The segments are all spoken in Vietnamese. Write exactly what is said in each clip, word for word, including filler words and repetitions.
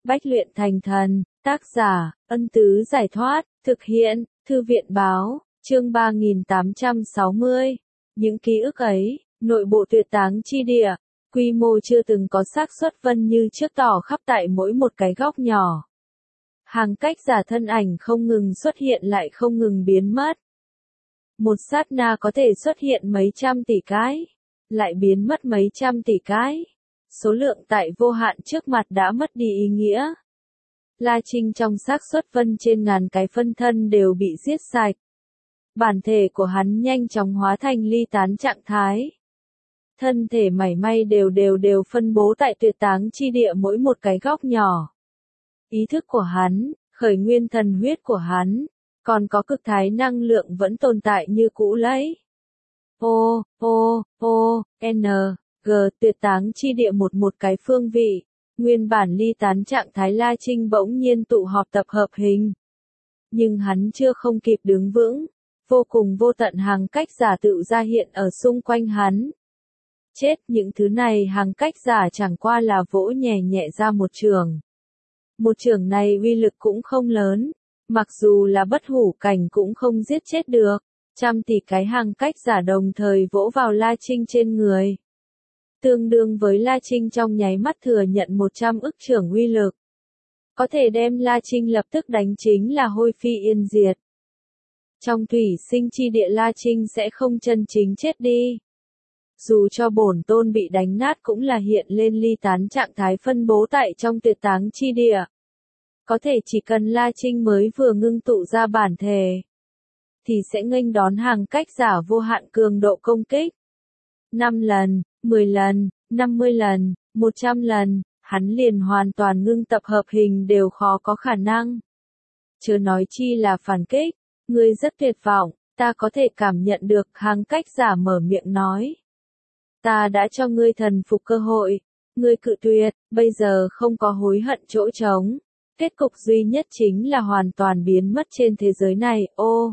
Bách luyện thành thần, tác giả, Ân Tứ Giải Thoát, thực hiện, Thư viện Báo, chương ba nghìn tám trăm sáu mươi. Những ký ức ấy, nội bộ tuyệt táng chi địa, quy mô chưa từng có xác suất vân như trước tỏ khắp tại mỗi một cái góc nhỏ. Hàng cách giả thân ảnh không ngừng xuất hiện lại không ngừng biến mất. Một sát na có thể xuất hiện mấy trăm tỷ cái, lại biến mất mấy trăm tỷ cái. Số lượng tại vô hạn trước mặt đã mất đi ý nghĩa. La Trinh trong xác suất vân trên ngàn cái phân thân đều bị giết sạch. Bản thể của hắn nhanh chóng hóa thành ly tán trạng thái. Thân thể mảy may đều đều đều phân bố tại tuyệt táng chi địa mỗi một cái góc nhỏ. Ý thức của hắn, khởi nguyên thần huyết của hắn, còn có cực thái năng lượng vẫn tồn tại như cũ lấy. O, O, O, N, G, tuyệt táng chi địa một một cái phương vị. Nguyên bản ly tán trạng thái La Trinh bỗng nhiên tụ họp tập hợp hình. Nhưng hắn chưa không kịp đứng vững. Vô cùng vô tận hàng cách giả tự ra hiện ở xung quanh hắn. Chết, những thứ này hàng cách giả chẳng qua là vỗ nhẹ nhẹ ra một trường. Một trường này uy lực cũng không lớn. Mặc dù là bất hủ cảnh cũng không giết chết được. Trăm tỷ cái hàng cách giả đồng thời vỗ vào La Trinh trên người. Tương đương với La Trinh trong nháy mắt thừa nhận một trăm ức trưởng uy lực. Có thể đem La Trinh lập tức đánh chính là hôi phi yên diệt. Trong thủy sinh chi địa La Trinh sẽ không chân chính chết đi. Dù cho bổn tôn bị đánh nát cũng là hiện lên ly tán trạng thái phân bố tại trong tuyệt táng chi địa. Có thể chỉ cần La Trinh mới vừa ngưng tụ ra bản thể, thì sẽ nghênh đón hàng cách giả vô hạn cường độ công kích. năm lần, mười lần, năm mươi lần, một trăm lần, hắn liền hoàn toàn ngưng tập hợp hình đều khó có khả năng. Chớ nói chi là phản kích, ngươi rất tuyệt vọng, ta có thể cảm nhận được, hàng cách giả mở miệng nói. Ta đã cho ngươi thần phục cơ hội, ngươi cự tuyệt, bây giờ không có hối hận chỗ trống. Kết cục duy nhất chính là hoàn toàn biến mất trên thế giới này. O,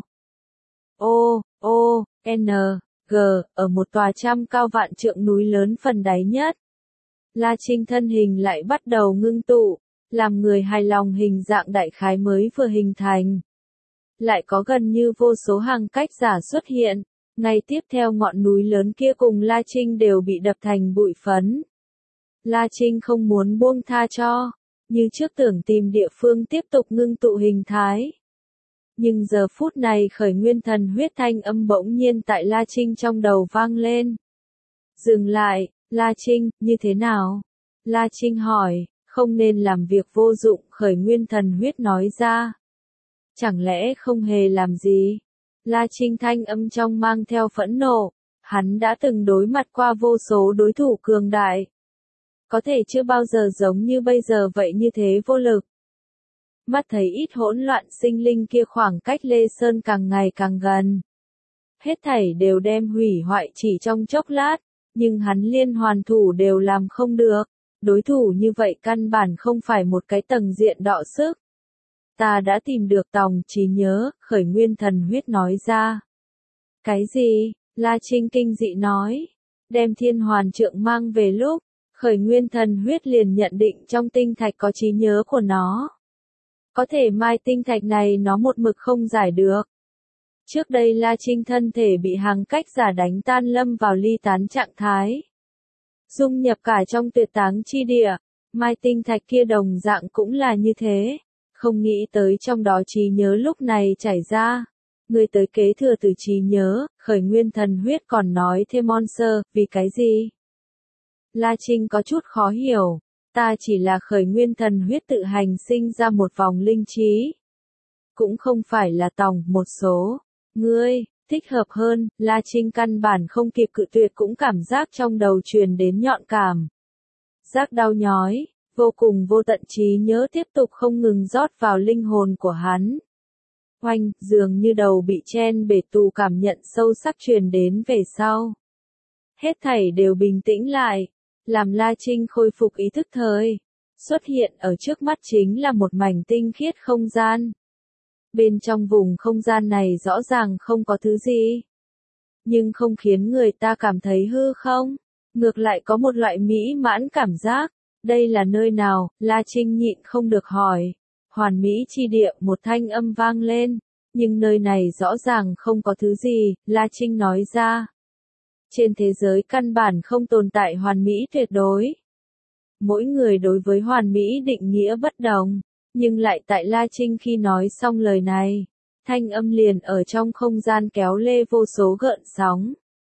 O, O, N, G, ở một tòa trăm cao vạn trượng núi lớn phần đáy nhất. La Trinh thân hình lại bắt đầu ngưng tụ, làm người hài lòng hình dạng đại khái mới vừa hình thành. Lại có gần như vô số hàng cách giả xuất hiện, ngay tiếp theo ngọn núi lớn kia cùng La Trinh đều bị đập thành bụi phấn. La Trinh không muốn buông tha cho, như trước tưởng tìm địa phương tiếp tục ngưng tụ hình thái. Nhưng giờ phút này khởi nguyên thần huyết thanh âm bỗng nhiên tại La Trinh trong đầu vang lên. Dừng lại, La Trinh, như thế nào? La Trinh hỏi, không nên làm việc vô dụng, khởi nguyên thần huyết nói ra. Chẳng lẽ không hề làm gì? La Trinh thanh âm trong mang theo phẫn nộ, hắn đã từng đối mặt qua vô số đối thủ cường đại. Có thể chưa bao giờ giống như bây giờ vậy như thế vô lực. Mắt thấy ít hỗn loạn sinh linh kia khoảng cách Lê Sơn càng ngày càng gần. Hết thảy đều đem hủy hoại chỉ trong chốc lát, nhưng hắn liên hoàn thủ đều làm không được. Đối thủ như vậy căn bản không phải một cái tầng diện đọ sức. Ta đã tìm được tòng trí nhớ, khởi nguyên thần huyết nói ra. Cái gì? La Trinh kinh dị nói. Đem thiên hoàn trượng mang về lúc, khởi nguyên thần huyết liền nhận định trong tinh thạch có trí nhớ của nó. Có thể mai tinh thạch này nó một mực không giải được. Trước đây La Trinh thân thể bị hàng cách giả đánh tan lâm vào ly tán trạng thái. Dung nhập cả trong tuyệt táng chi địa, mai tinh thạch kia đồng dạng cũng là như thế. Không nghĩ tới trong đó trí nhớ lúc này chảy ra. Người tới kế thừa từ trí nhớ, khởi nguyên thần huyết còn nói thêm monster, vì cái gì? La Trinh có chút khó hiểu. Ta chỉ là khởi nguyên thần huyết tự hành sinh ra một vòng linh trí. Cũng không phải là tòng một số. Ngươi, thích hợp hơn, La Trinh căn bản không kịp cự tuyệt cũng cảm giác trong đầu truyền đến nhọn cảm. Giác đau nhói, vô cùng vô tận trí nhớ tiếp tục không ngừng rót vào linh hồn của hắn. Oanh, dường như đầu bị chen bể tù cảm nhận sâu sắc truyền đến về sau. Hết thảy đều bình tĩnh lại. Làm La Trinh khôi phục ý thức thời. Xuất hiện ở trước mắt chính là một mảnh tinh khiết không gian. Bên trong vùng không gian này rõ ràng không có thứ gì. Nhưng không khiến người ta cảm thấy hư không. Ngược lại có một loại mỹ mãn cảm giác. Đây là nơi nào? La Trinh nhịn không được hỏi. Hoàn Mỹ chi địa, một thanh âm vang lên. Nhưng nơi này rõ ràng không có thứ gì, La Trinh nói ra. Trên thế giới căn bản không tồn tại hoàn mỹ tuyệt đối. Mỗi người đối với hoàn mỹ định nghĩa bất đồng. Nhưng lại tại La Trinh khi nói xong lời này, thanh âm liền ở trong không gian kéo lê vô số gợn sóng.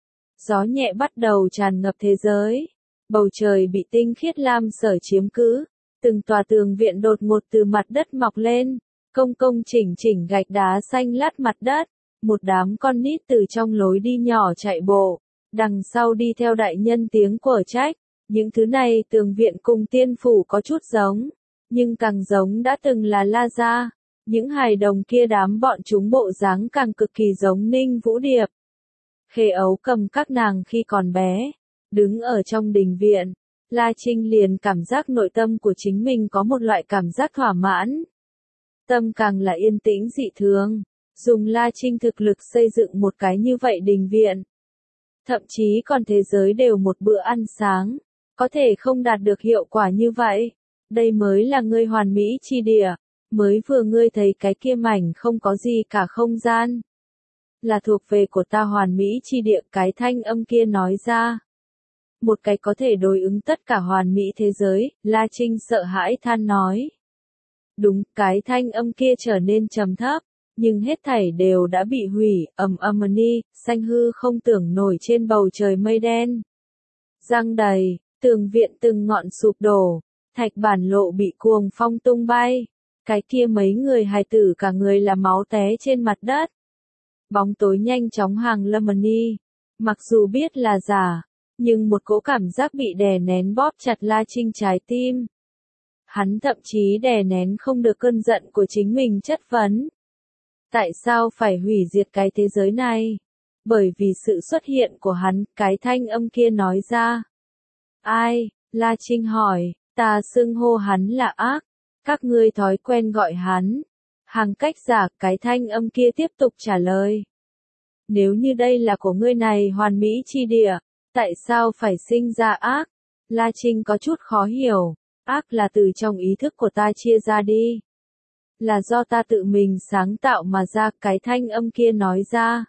Gió nhẹ bắt đầu tràn ngập thế giới. Bầu trời bị tinh khiết lam sở chiếm cứ. Từng tòa tường viện đột ngột từ mặt đất mọc lên. Công công chỉnh chỉnh gạch đá xanh lát mặt đất. Một đám con nít từ trong lối đi nhỏ chạy bộ. Đằng sau đi theo đại nhân tiếng của trách. Những thứ này tường viện cùng tiên phủ có chút giống. Nhưng càng giống đã từng là La Gia. Những hài đồng kia đám bọn chúng bộ dáng càng cực kỳ giống Ninh Vũ Điệp. Khê Ấu cầm các nàng khi còn bé. Đứng ở trong đình viện. La Trinh liền cảm giác nội tâm của chính mình có một loại cảm giác thỏa mãn. Tâm càng là yên tĩnh dị thường. Dùng La Trinh thực lực xây dựng một cái như vậy đình viện. Thậm chí còn thế giới đều một bữa ăn sáng. Có thể không đạt được hiệu quả như vậy. Đây mới là ngươi hoàn mỹ chi địa. Mới vừa ngươi thấy cái kia mảnh không có gì cả không gian. Là thuộc về của ta hoàn mỹ chi địa, cái thanh âm kia nói ra. Một cái có thể đối ứng tất cả hoàn mỹ thế giới, La Trinh sợ hãi than nói. Đúng, cái thanh âm kia trở nên trầm thấp, nhưng hết thảy đều đã bị hủy, ầm ầm ni, xanh hư không tưởng nổi trên bầu trời mây đen. Răng đầy, tường viện từng ngọn sụp đổ, thạch bản lộ bị cuồng phong tung bay. Cái kia mấy người hài tử cả người là máu té trên mặt đất. Bóng tối nhanh chóng hàng lâm ni. Mặc dù biết là giả, nhưng một cỗ cảm giác bị đè nén bóp chặt La Trinh trái tim. Hắn thậm chí đè nén không được cơn giận của chính mình chất vấn. Tại sao phải hủy diệt cái thế giới này? Bởi vì sự xuất hiện của hắn, cái thanh âm kia nói ra. Ai? La Trinh hỏi, ta xưng hô hắn là ác. Các ngươi thói quen gọi hắn. Hàng cách giả, cái thanh âm kia tiếp tục trả lời. Nếu như đây là của ngươi này hoàn mỹ chi địa, tại sao phải sinh ra ác? La Trinh có chút khó hiểu. Ác là từ trong ý thức của ta chia ra đi. Là do ta tự mình sáng tạo mà ra, cái thanh âm kia nói ra.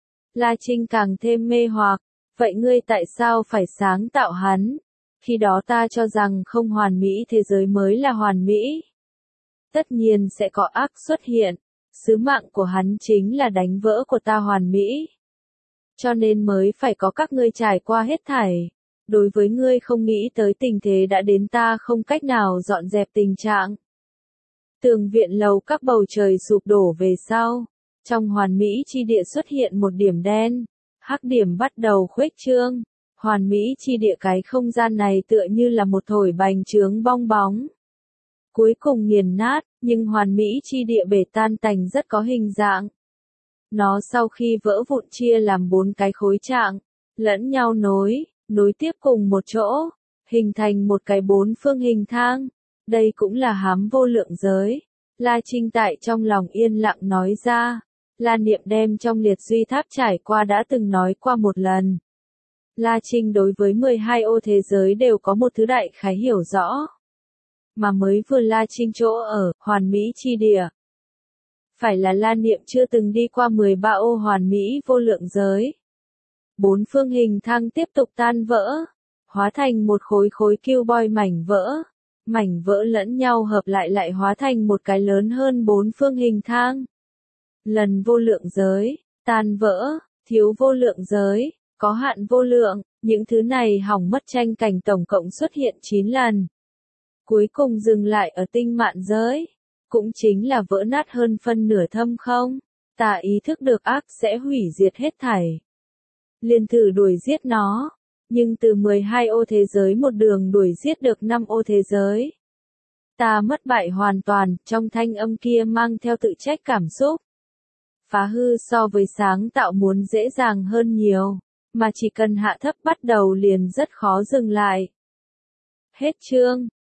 La Trinh càng thêm mê hoặc. Vậy ngươi tại sao phải sáng tạo hắn? Khi đó ta cho rằng không hoàn mỹ thế giới mới là hoàn mỹ. Tất nhiên sẽ có ác xuất hiện. Sứ mạng của hắn chính là đánh vỡ của ta hoàn mỹ. Cho nên mới phải có các ngươi trải qua hết thảy. Đối với ngươi không nghĩ tới tình thế đã đến ta không cách nào dọn dẹp tình trạng. Tường viện lầu các bầu trời sụp đổ về sau. Trong hoàn mỹ chi địa xuất hiện một điểm đen. Hắc điểm bắt đầu khuếch trương. Hoàn mỹ chi địa cái không gian này tựa như là một thổi bành trướng bong bóng. Cuối cùng nghiền nát, nhưng hoàn mỹ chi địa bể tan tành rất có hình dạng. Nó sau khi vỡ vụn chia làm bốn cái khối trạng, lẫn nhau nối, nối tiếp cùng một chỗ, hình thành một cái bốn phương hình thang. Đây cũng là hám vô lượng giới. La Trinh tại trong lòng yên lặng nói ra. La Niệm đem trong liệt duy tháp trải qua đã từng nói qua một lần. La Trinh đối với mười hai ô thế giới đều có một thứ đại khái hiểu rõ. Mà mới vừa La Trinh chỗ ở, hoàn mỹ chi địa. Phải là La Niệm chưa từng đi qua mười ba ô hoàn mỹ vô lượng giới. Bốn phương hình thang tiếp tục tan vỡ, hóa thành một khối khối kiêu boy mảnh vỡ. Mảnh vỡ lẫn nhau hợp lại lại hóa thành một cái lớn hơn bốn phương hình thang. Lần vô lượng giới, tan vỡ, thiếu vô lượng giới, có hạn vô lượng, những thứ này hỏng mất tranh cảnh tổng cộng xuất hiện chín lần. Cuối cùng dừng lại ở tinh mạn giới, cũng chính là vỡ nát hơn phân nửa thâm không. Ta ý thức được ác sẽ hủy diệt hết thảy. Liền thử đuổi giết nó, nhưng từ mười hai ô thế giới một đường đuổi giết được năm ô thế giới. Ta mất bại hoàn toàn, trong thanh âm kia mang theo tự trách cảm xúc. Phá hư so với sáng tạo muốn dễ dàng hơn nhiều, mà chỉ cần hạ thấp bắt đầu liền rất khó dừng lại. Hết chương.